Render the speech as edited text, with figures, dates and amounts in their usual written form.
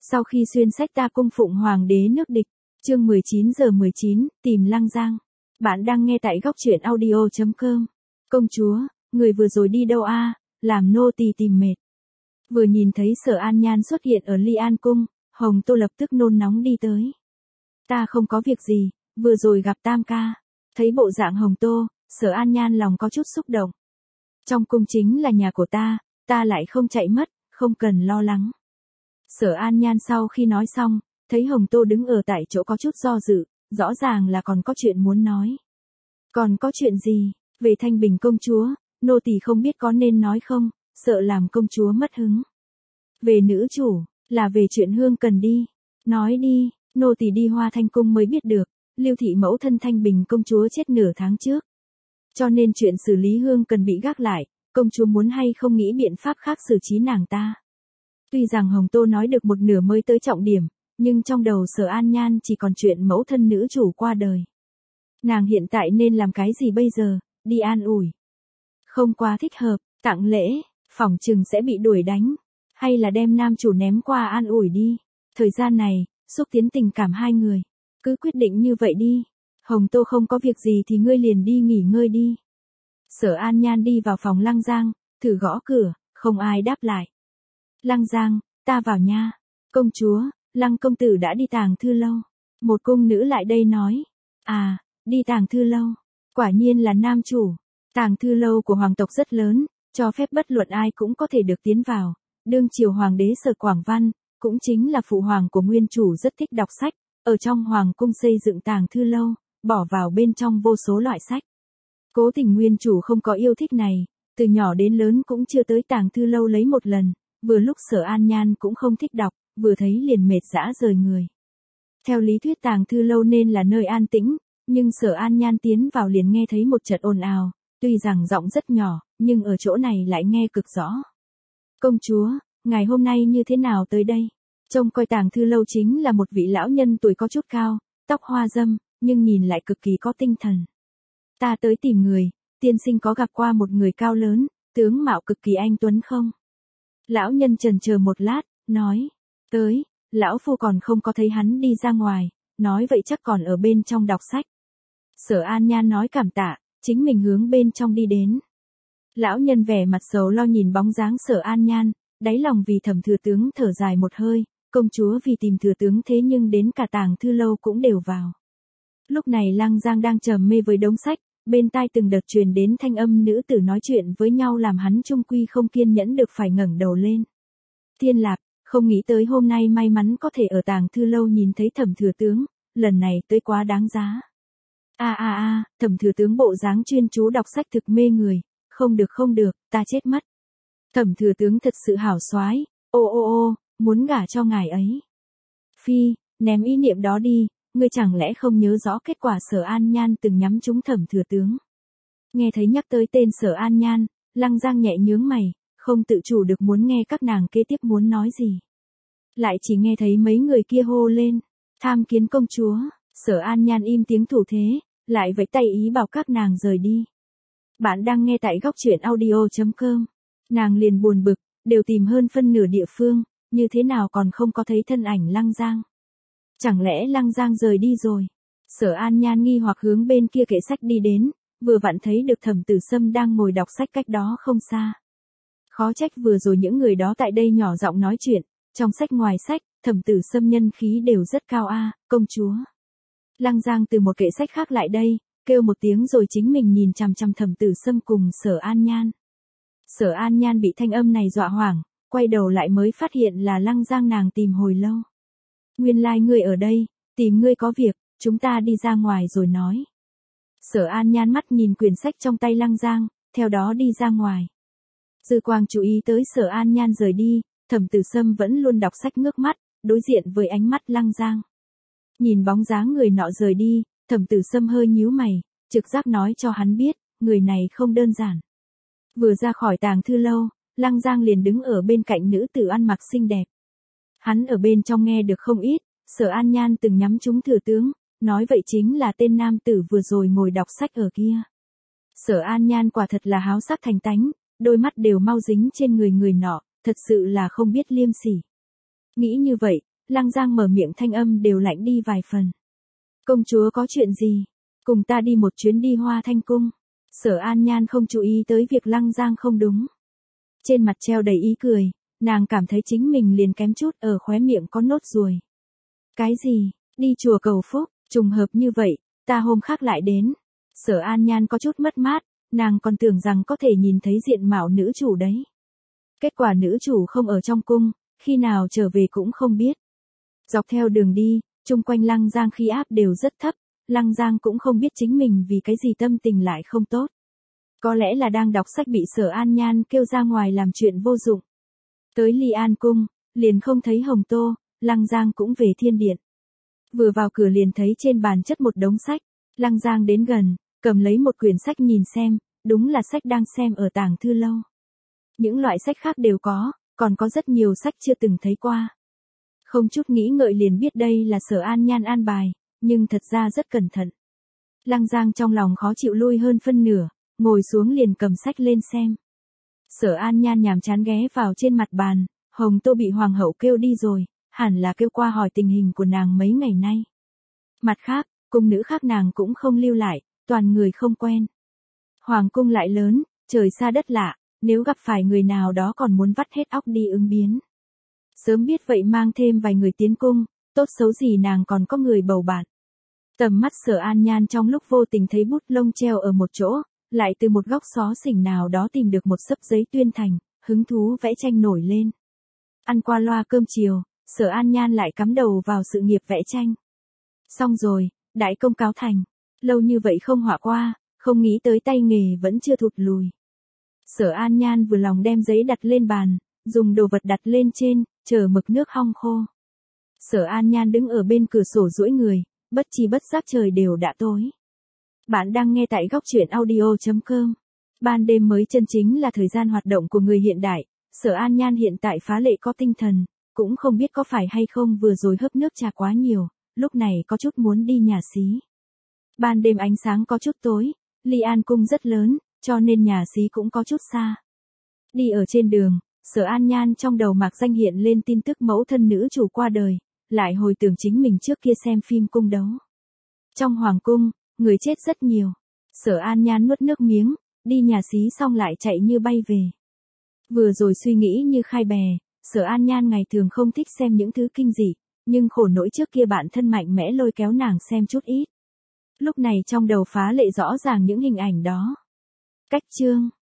Sau khi xuyên sách ta cung phụng hoàng đế nước địch, chương 19:19, tìm Lăng Giang. Bạn đang nghe tại góc truyện audio.com. Công chúa, người vừa rồi đi đâu a? Làm nô tỳ tìm mệt. Vừa nhìn thấy Sở An Nhan xuất hiện ở Ly An cung, Hồng Tô lập tức nôn nóng đi tới. Ta không có việc gì, vừa rồi gặp Tam ca. Thấy bộ dạng Hồng Tô, Sở An Nhan lòng có chút xúc động. Trong cung chính là nhà của ta lại không chạy mất, không cần lo lắng. Sở An Nhan sau khi nói xong, thấy Hồng Tô đứng ở tại chỗ có chút do dự, rõ ràng là còn có chuyện muốn nói. Còn có chuyện gì? Về Thanh Bình công chúa, nô tỳ không biết có nên nói không, sợ làm công chúa mất hứng. Về nữ chủ, là về chuyện Hương Cần đi. Nói đi, nô tỳ đi Hoa Thanh cung mới biết được, Lưu thị mẫu thân Thanh Bình công chúa chết nửa tháng trước. Cho nên chuyện xử lý Hương Cần bị gác lại, công chúa muốn hay không nghĩ biện pháp khác xử trí nàng ta. Tuy rằng Hồng Tô nói được một nửa mới tới trọng điểm, nhưng trong đầu Sở An Nhan chỉ còn chuyện mẫu thân nữ chủ qua đời. Nàng hiện tại nên làm cái gì bây giờ? Đi an ủi. Không quá thích hợp, tặng lễ, phỏng chừng sẽ bị đuổi đánh. Hay là đem nam chủ ném qua an ủi đi. Thời gian này, xúc tiến tình cảm hai người. Cứ quyết định như vậy đi. Hồng Tô không có việc gì thì ngươi liền đi nghỉ ngơi đi. Sở An Nhan đi vào phòng Lăng Giang, thử gõ cửa, không ai đáp lại. Lăng Giang, ta vào nha. Công chúa, Lăng công tử đã đi Tàng Thư Lâu. Một cung nữ lại đây nói. À, đi Tàng Thư Lâu. Quả nhiên là nam chủ. Tàng Thư Lâu của hoàng tộc rất lớn, cho phép bất luận ai cũng có thể được tiến vào. Đương triều hoàng đế Sở Quảng Văn, cũng chính là phụ hoàng của nguyên chủ rất thích đọc sách. Ở trong hoàng cung xây dựng Tàng Thư Lâu, bỏ vào bên trong vô số loại sách. Cố Tình nguyên chủ không có yêu thích này, từ nhỏ đến lớn cũng chưa tới Tàng Thư Lâu lấy một lần. Vừa lúc Sở An Nhan cũng không thích đọc, vừa thấy liền mệt dã rời người. Theo lý thuyết Tàng Thư Lâu nên là nơi an tĩnh, nhưng Sở An Nhan tiến vào liền nghe thấy một trận ồn ào, tuy rằng giọng rất nhỏ, nhưng ở chỗ này lại nghe cực rõ. Công chúa, ngày hôm nay như thế nào tới đây? Trông coi Tàng Thư Lâu chính là một vị lão nhân tuổi có chút cao, tóc hoa râm, nhưng nhìn lại cực kỳ có tinh thần. Ta tới tìm người, tiên sinh có gặp qua một người cao lớn, tướng mạo cực kỳ anh tuấn không? Lão nhân chần chờ một lát, nói, tới, lão phu còn không có thấy hắn đi ra ngoài, nói vậy chắc còn ở bên trong đọc sách. Sở An Nhan nói cảm tạ, chính mình hướng bên trong đi đến. Lão nhân vẻ mặt sầu lo nhìn bóng dáng Sở An Nhan, đáy lòng vì Thẩm thừa tướng thở dài một hơi, công chúa vì tìm thừa tướng thế nhưng đến cả Tàng Thư Lâu cũng đều vào. Lúc này Lăng Giang đang trầm mê với đống sách, bên tai từng đợt truyền đến thanh âm nữ tử nói chuyện với nhau làm hắn trung quy không kiên nhẫn được phải ngẩng đầu lên. Thiên Lạp, không nghĩ tới hôm nay may mắn có thể ở Tàng Thư Lâu nhìn thấy Thẩm thừa tướng, lần này tới quá đáng giá. Thẩm thừa tướng bộ dáng chuyên chú đọc sách thực mê người, không được, ta chết mất. Thẩm thừa tướng thật sự hảo soái, muốn gả cho ngài ấy. Phi, ném ý niệm đó đi, ngươi chẳng lẽ không nhớ rõ kết quả Sở An Nhan từng nhắm trúng Thẩm thừa tướng. Nghe thấy nhắc tới tên Sở An Nhan, Lăng Giang nhẹ nhướng mày, không tự chủ được muốn nghe các nàng kế tiếp muốn nói gì. Lại chỉ nghe thấy mấy người kia hô lên, tham kiến công chúa. Sở An Nhan im tiếng thủ thế, lại vẫy tay ý bảo các nàng rời đi. Bạn đang nghe tại góc truyện audio.com. Nàng liền buồn bực, đều tìm hơn phân nửa địa phương, như thế nào còn không có thấy thân ảnh Lăng Giang. Chẳng lẽ Lăng Giang rời đi rồi? Sở An Nhan nghi hoặc hướng bên kia kệ sách đi đến, vừa vặn thấy được Thẩm Tử Sâm đang ngồi đọc sách cách đó không xa. Khó trách vừa rồi những người đó tại đây nhỏ giọng nói chuyện, trong sách ngoài sách, Thẩm Tử Sâm nhân khí đều rất cao công chúa. Lăng Giang từ một kệ sách khác lại đây, kêu một tiếng rồi chính mình nhìn chằm chằm Thẩm Tử Sâm cùng Sở An Nhan. Sở An Nhan bị thanh âm này dọa hoảng, quay đầu lại mới phát hiện là Lăng Giang nàng tìm hồi lâu. Nguyên lai ngươi ở đây, tìm ngươi có việc, chúng ta đi ra ngoài rồi nói. Sở An Nhan mắt nhìn quyển sách trong tay Lăng Giang, theo đó đi ra ngoài. Dư Quang chú ý tới Sở An Nhan rời đi, Thẩm Tử Sâm vẫn luôn đọc sách ngước mắt, đối diện với ánh mắt Lăng Giang. Nhìn bóng dáng người nọ rời đi, Thẩm Tử Sâm hơi nhíu mày, trực giác nói cho hắn biết, người này không đơn giản. Vừa ra khỏi Tàng Thư Lâu, Lăng Giang liền đứng ở bên cạnh nữ tử ăn mặc xinh đẹp. Hắn ở bên trong nghe được không ít, Sở An Nhan từng nhắm trúng thừa tướng, nói vậy chính là tên nam tử vừa rồi ngồi đọc sách ở kia. Sở An Nhan quả thật là háo sắc thành tánh, đôi mắt đều mau dính trên người người nọ, thật sự là không biết liêm sỉ. Nghĩ như vậy, Lăng Giang mở miệng thanh âm đều lạnh đi vài phần. Công chúa có chuyện gì? Cùng ta đi một chuyến đi Hoa Thanh Cung. Sở An Nhan không chú ý tới việc Lăng Giang không đúng. Trên mặt treo đầy ý cười, nàng cảm thấy chính mình liền kém chút ở khóe miệng có nốt ruồi. Cái gì? Đi chùa cầu phúc, trùng hợp như vậy, ta hôm khác lại đến. Sở An Nhan có chút mất mát, nàng còn tưởng rằng có thể nhìn thấy diện mạo nữ chủ đấy. Kết quả nữ chủ không ở trong cung, khi nào trở về cũng không biết. Dọc theo đường đi, chung quanh Lăng Giang khí áp đều rất thấp, Lăng Giang cũng không biết chính mình vì cái gì tâm tình lại không tốt. Có lẽ là đang đọc sách bị Sở An Nhan kêu ra ngoài làm chuyện vô dụng. Tới Ly An Cung, liền không thấy Hồng Tô, Lăng Giang cũng về thiên điện. Vừa vào cửa liền thấy trên bàn chất một đống sách, Lăng Giang đến gần, cầm lấy một quyển sách nhìn xem, đúng là sách đang xem ở tàng thư lâu. Những loại sách khác đều có, còn có rất nhiều sách chưa từng thấy qua. Không chút nghĩ ngợi liền biết đây là Sở An Nhan an bài, nhưng thật ra rất cẩn thận. Lăng Giang trong lòng khó chịu lui hơn phân nửa, ngồi xuống liền cầm sách lên xem. Sở An Nhan nhàm chán ghé vào trên mặt bàn, Hồng Tô bị hoàng hậu kêu đi rồi, hẳn là kêu qua hỏi tình hình của nàng mấy ngày nay. Mặt khác, cung nữ khác nàng cũng không lưu lại, toàn người không quen. Hoàng cung lại lớn, trời xa đất lạ, nếu gặp phải người nào đó còn muốn vắt hết óc đi ứng biến. Sớm biết vậy mang thêm vài người tiến cung, tốt xấu gì nàng còn có người bầu bạn. Tầm mắt Sở An Nhan trong lúc vô tình thấy bút lông treo ở một chỗ, lại từ một góc xó xỉnh nào đó tìm được một xấp giấy tuyên thành, hứng thú vẽ tranh nổi lên. Ăn qua loa cơm chiều, Sở An Nhan lại cắm đầu vào sự nghiệp vẽ tranh. Xong rồi, đại công cáo thành, lâu như vậy không họa qua, không nghĩ tới tay nghề vẫn chưa thụt lùi. Sở An Nhan vừa lòng đem giấy đặt lên bàn, dùng đồ vật đặt lên trên, chờ mực nước hong khô. Sở An Nhan đứng ở bên cửa sổ duỗi người, bất chi bất giác trời đều đã tối. Bạn đang nghe tại góc truyện audio.com. Ban đêm mới chân chính là thời gian hoạt động của người hiện đại, Sở An Nhan hiện tại phá lệ có tinh thần, cũng không biết có phải hay không vừa rồi hớp nước trà quá nhiều, lúc này có chút muốn đi nhà xí. Ban đêm ánh sáng có chút tối, Ly An Cung rất lớn, cho nên nhà xí cũng có chút xa. Đi ở trên đường, Sở An Nhan trong đầu mạc danh hiện lên tin tức mẫu thân nữ chủ qua đời, lại hồi tưởng chính mình trước kia xem phim cung đấu. Trong hoàng cung, người chết rất nhiều. Sở An Nhan nuốt nước miếng, đi nhà xí xong lại chạy như bay về. Vừa rồi suy nghĩ như khai bè, Sở An Nhan ngày thường không thích xem những thứ kinh dị, nhưng khổ nỗi trước kia bạn thân mạnh mẽ lôi kéo nàng xem chút ít. Lúc này trong đầu phá lệ rõ ràng những hình ảnh đó. Cách chương